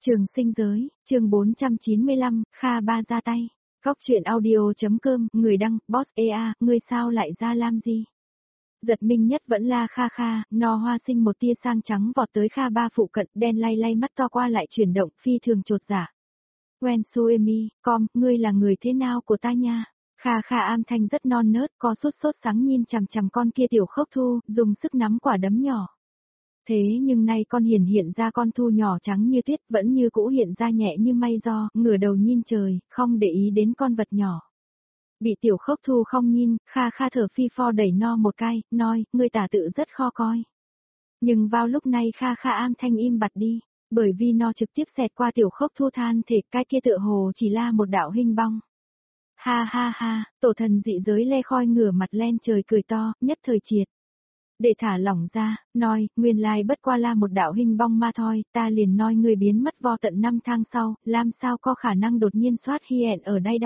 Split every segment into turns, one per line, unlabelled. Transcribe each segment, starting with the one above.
Trường sinh giới, chương 495, Kha Ba ra tay. Góc truyện audio.com, người đăng, Boss EA, ngươi sao lại ra làm gì? Giật mình nhất vẫn là Kha Kha, nó hoa sinh một tia sang trắng vọt tới Kha Ba phụ cận, đen lay lay mắt to qua lại chuyển động, phi thường chột dạ. Wen Suemi, ngươi là người thế nào của ta nha? Kha Kha am thanh rất non nớt, có sốt sáng nhìn chằm chằm con kia tiểu khốc thu, dùng sức nắm quả đấm nhỏ. Thế nhưng nay con hiện ra con thu nhỏ trắng như tuyết vẫn như cũ hiện ra nhẹ như mây gió, ngửa đầu nhìn trời, không để ý đến con vật nhỏ. Bị tiểu khốc thu không nhìn, Kha Kha thở phi pho đẩy no một cái, nói, ngươi tả tự rất khó coi. Nhưng vào lúc này Kha Kha am thanh im bặt đi, bởi vì nó trực tiếp xẹt qua tiểu khốc thu than thể, cái kia tựa hồ chỉ là một đạo hình bong. Ha ha ha, tổ thần dị giới le khoi ngửa mặt lên trời cười to, nhất thời triệt. Để thả lỏng ra, nói, nguyên lai bất qua là một đạo hình bong ma thôi, ta liền nói người biến mất vô tận 5 tháng sau, làm sao có khả năng đột nhiên soát hiện ở đây.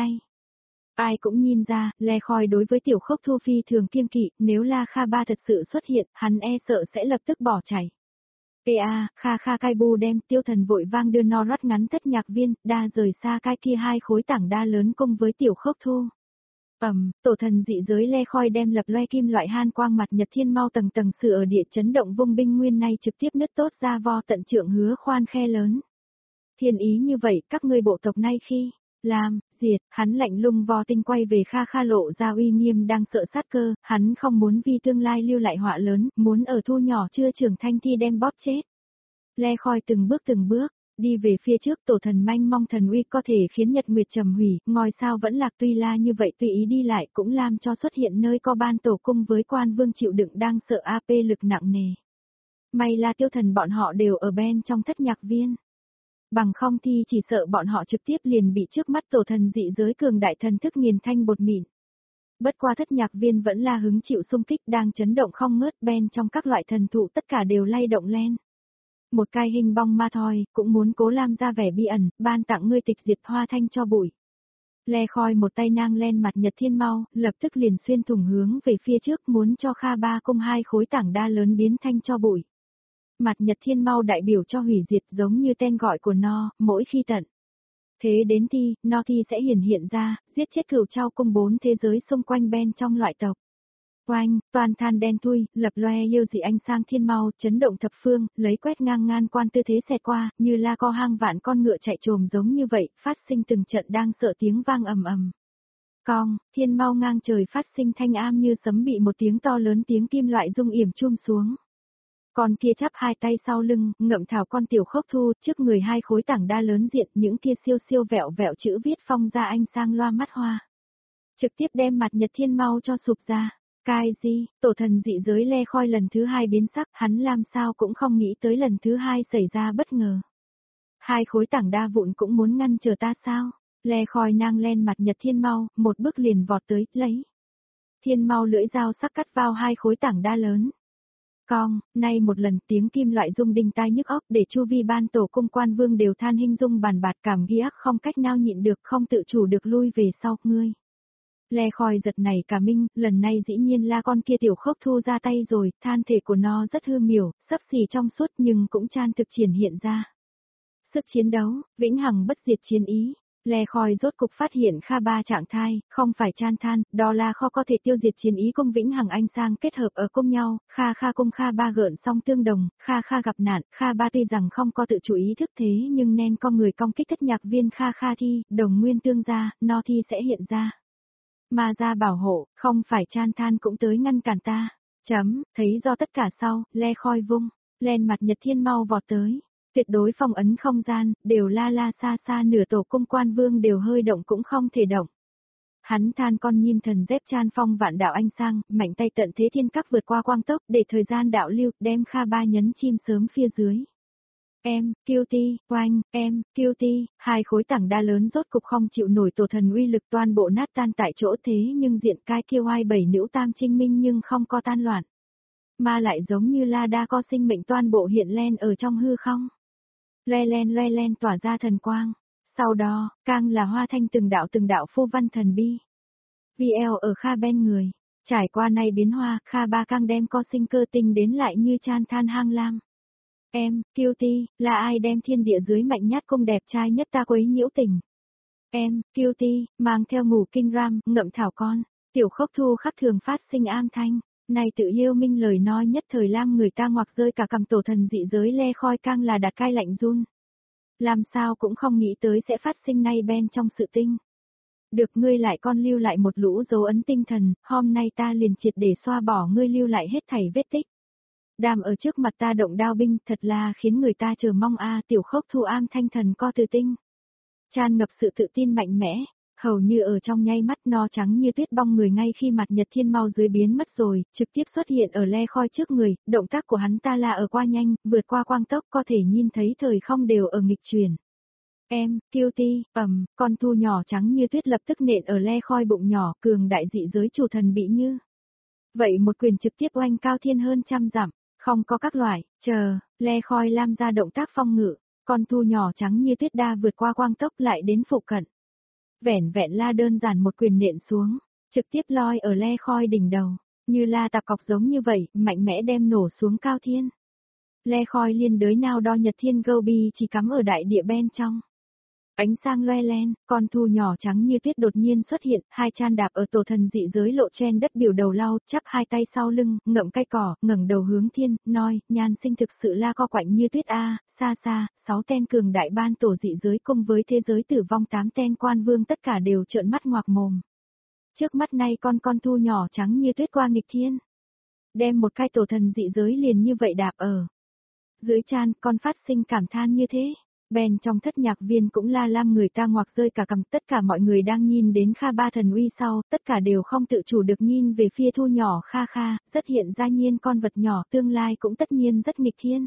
Ai cũng nhìn ra, le khoi đối với tiểu khốc thu phi thường kiêng kỵ, nếu là Kha Ba thật sự xuất hiện, hắn e sợ sẽ lập tức bỏ chạy. Kha Kha cai bu đem tiêu thần vội vang đưa no rót ngắn tất nhạc viên, đa rời xa cái kia hai khối tảng đa lớn cùng với tiểu khốc thu. Tổ thần dị giới le khoi đem lập loe kim loại han quang mặt nhật thiên mau tầng tầng sự ở địa chấn động vung binh nguyên này trực tiếp nứt tốt ra vo tận trượng hứa khoan khe lớn. Thiên ý như vậy, các ngươi bộ tộc nay khi làm, diệt, hắn lạnh lùng vo tinh quay về Kha Kha lộ ra uy nghiêm đang sợ sát cơ, hắn không muốn vì tương lai lưu lại họa lớn, muốn ở thu nhỏ chưa trưởng thanh thi đem bóp chết. Le khoi từng bước đi về phía trước, tổ thần manh mong thần uy có thể khiến nhật nguyệt trầm hủy, ngôi sao vẫn lạc tuy la như vậy tùy ý đi lại cũng làm cho xuất hiện nơi có ban tổ cung với quan vương chịu đựng đang sợ AP lực nặng nề. May là tiêu thần bọn họ đều ở bên trong thất nhạc viên. Bằng không thì chỉ sợ bọn họ trực tiếp liền bị trước mắt tổ thần dị giới cường đại thần thức nghiền thanh bột mịn. Bất qua thất nhạc viên vẫn là hứng chịu xung kích đang chấn động không ngớt bên trong các loại thần thụ tất cả đều lay động lên. Một cái hình bong ma thôi, cũng muốn cố làm ra vẻ bi ẩn, ban tặng ngươi tịch diệt hoa thanh cho bụi. Le khoi một tay nang lên mặt nhật thiên mau, lập tức liền xuyên thủng hướng về phía trước muốn cho Kha Ba cung hai khối tảng đa lớn biến thanh cho bụi. Mặt nhật thiên mau đại biểu cho hủy diệt giống như tên gọi của nó, mỗi khi tận. Thế đến thi, nó thi sẽ hiện ra, giết chết cửu trao cung 4 thế giới xung quanh bên trong loại tộc. Oanh, toàn than đen thui, lập loe yêu dị ánh sang thiên mau, chấn động thập phương, lấy quét ngang ngan quan tư thế xẹt qua, như la co hang vạn con ngựa chạy trồm giống như vậy, phát sinh từng trận đang sợ tiếng vang ầm ầm. Thiên mau ngang trời phát sinh thanh am như sấm bị một tiếng to lớn tiếng kim loại rung yểm chum xuống. Con kia chắp hai tay sau lưng, ngậm thảo con tiểu khốc thu, trước người hai khối tảng đa lớn diện, những kia siêu vẹo chữ viết phong ra anh sang loa mắt hoa. Trực tiếp đem mặt nhật thiên mau cho sụp ra. Cái gì, tổ thần dị giới le khoi lần thứ hai biến sắc, hắn làm sao cũng không nghĩ tới lần thứ hai xảy ra bất ngờ. Hai khối tảng đa vụn cũng muốn ngăn trở ta sao? Le khoi nang lên mặt nhật thiên mau, một bước liền vọt tới, lấy. Thiên mau lưỡi dao sắc cắt vào hai khối tảng đa lớn. Nay một lần tiếng kim loại rung đinh tai nhức óc để chu vi ban tổ cung quan vương đều than hinh dung bàn bạt cảm ghi ác không cách nào nhịn được không tự chủ được lui về sau, ngươi. Le khoi giật này cả minh, lần này dĩ nhiên là con kia tiểu khốc thu ra tay rồi, than thể của nó rất hư miểu, sấp xỉ trong suốt nhưng cũng chan thực triển hiện ra. Sức chiến đấu, vĩnh hằng bất diệt chiến ý, Le khoi rốt cục phát hiện Kha Ba trạng thái, không phải chan than, đó là kho có thể tiêu diệt chiến ý cung vĩnh hằng anh sang kết hợp ở cùng nhau, Kha cung Kha Ba gợn song tương đồng, Kha gặp nạn, Kha Ba tuy rằng không có tự chủ ý thức thế nhưng nên con người công kích thất nhạc viên Kha thi, đồng nguyên tương gia, no thi sẽ hiện ra. Mà ra bảo hộ, không phải chan than cũng tới ngăn cản ta. Thấy do tất cả sau, le khoi vung, lên mặt nhật thiên mau vọt tới. Tuyệt đối phong ấn không gian, đều la xa nửa tổ cung quan vương đều hơi động cũng không thể động. Hắn than con nhim thần dép chan phong vạn đạo anh sang, mạnh tay tận thế thiên các vượt qua quang tốc để thời gian đạo lưu, đem Kha Ba nhấn chim sớm phía dưới. Cutie, hai khối tảng đa lớn rốt cục không chịu nổi tổ thần uy lực toàn bộ nát tan tại chỗ thế nhưng diện cái kia oai bảy nữ tam trinh minh nhưng không có tan loạn. Mà lại giống như la đa có sinh mệnh toàn bộ hiện lên ở trong hư không. Loe len tỏa ra thần quang. Sau đó, càng là hoa thanh từng đạo phô văn thần bi. VL ở Kha bên người. Trải qua nay biến hoa, Kha Ba càng đem có sinh cơ tinh đến lại như chan than hang lam. Em, Cutie, là ai đem thiên địa dưới mạnh nhát cung đẹp trai nhất ta quấy nhiễu tình? Em, Cutie, mang theo ngủ kinh ram, ngậm thảo con. Tiểu Khốc Thu khắc thường phát sinh am thanh. Này tự yêu minh lời nói nhất thời lam người ta ngoặc rơi cả cầm tổ thần dị giới le khoi cang là đặt cai lạnh run. Làm sao cũng không nghĩ tới sẽ phát sinh nay bên trong sự tinh. Được ngươi lại con lưu lại một lũ dấu ấn tinh thần, hôm nay ta liền triệt để xoa bỏ ngươi lưu lại hết thảy vết tích. Đàm ở trước mặt ta động đao binh thật là khiến người ta chờ mong Tiểu Khốc Thu am thanh thần co từ tinh. Tràn ngập sự tự tin mạnh mẽ, hầu như ở trong nháy mắt no trắng như tuyết bong người ngay khi mặt nhật thiên mau dưới biến mất rồi, trực tiếp xuất hiện ở le khoi trước người, động tác của hắn ta là ở qua nhanh, vượt qua quang tốc có thể nhìn thấy thời không đều ở nghịch chuyển. Em, Cutie, con thu nhỏ trắng như tuyết lập tức nện ở le khoi bụng nhỏ, cường đại dị giới chủ thần bị như. Vậy một quyền trực tiếp oanh cao thiên hơn trăm dặm, không có các loại, le khoi lam ra động tác phong ngự, con thu nhỏ trắng như tuyết đa vượt qua quang tốc lại đến phụ cận. Vẻn vẹn la đơn giản một quyền nện xuống, trực tiếp loi ở le khoi đỉnh đầu, như la tạp cọc giống như vậy, mạnh mẽ đem nổ xuống cao thiên. Le khoi liên đới nào đo nhật thiên Gobi chỉ cắm ở đại địa bên trong. Ánh sang loe len, con thu nhỏ trắng như tuyết đột nhiên xuất hiện, hai chan đạp ở tổ thần dị giới lộ trên đất biểu đầu lau, chắp hai tay sau lưng, ngậm cây cỏ, ngẩng đầu hướng thiên, nói, nhan sinh thực sự la co quạnh như tuyết xa xa, 6 tên cường đại ban tổ dị giới cùng với thế giới tử vong 8 tên quan vương tất cả đều trợn mắt ngoạc mồm. Trước mắt nay con thu nhỏ trắng như tuyết qua nghịch thiên. Đem một cái tổ thần dị giới liền như vậy đạp ở. Dưới chan, con phát sinh cảm than như thế. Bèn trong thất nhạc viên cũng la lam người ta ngoặc rơi cả cầm, tất cả mọi người đang nhìn đến Kha Ba thần uy sau, tất cả đều không tự chủ được nhìn về phía thu nhỏ Kha, rất hiện ra nhiên con vật nhỏ tương lai cũng tất nhiên rất nghịch thiên.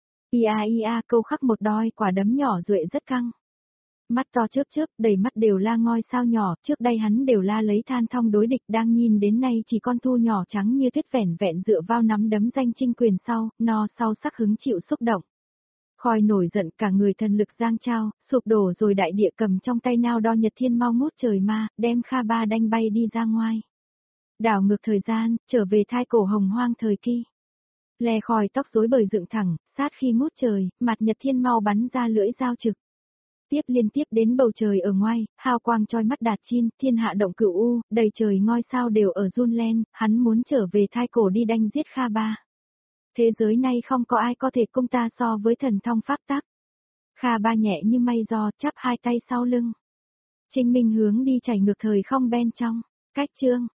Ia câu khắc một đôi quả đấm nhỏ duệ rất căng. Mắt to chớp, đầy mắt đều la ngôi sao nhỏ, trước đây hắn đều la lấy than thong đối địch đang nhìn đến nay chỉ con thu nhỏ trắng như tuyết vẻn vẹn dựa vào nắm đấm danh chinh quyền sau, no sau sắc hứng chịu xúc động. Khoi nổi giận cả người thần lực giang trao, sụp đổ rồi đại địa cầm trong tay nao đo nhật thiên mau mút trời ma, đem Kha Ba đanh bay đi ra ngoài. Đảo ngược thời gian, trở về thai cổ hồng hoang thời kỳ. Le khoi tóc rối bời dựng thẳng, sát khi ngút trời, mặt nhật thiên mau bắn ra lưỡi dao trực. Liên tiếp đến bầu trời ở ngoài, hào quang choi mắt đạt chin, thiên hạ động cửu u, đầy trời ngôi sao đều ở run lên, hắn muốn trở về thai cổ đi đanh giết Kha Ba. Thế giới này không có ai có thể cung ta so với thần thông pháp tắc. Kha Ba nhẹ như mây gió, chắp hai tay sau lưng. Trình minh hướng đi chảy ngược thời không bên trong. Cách chương.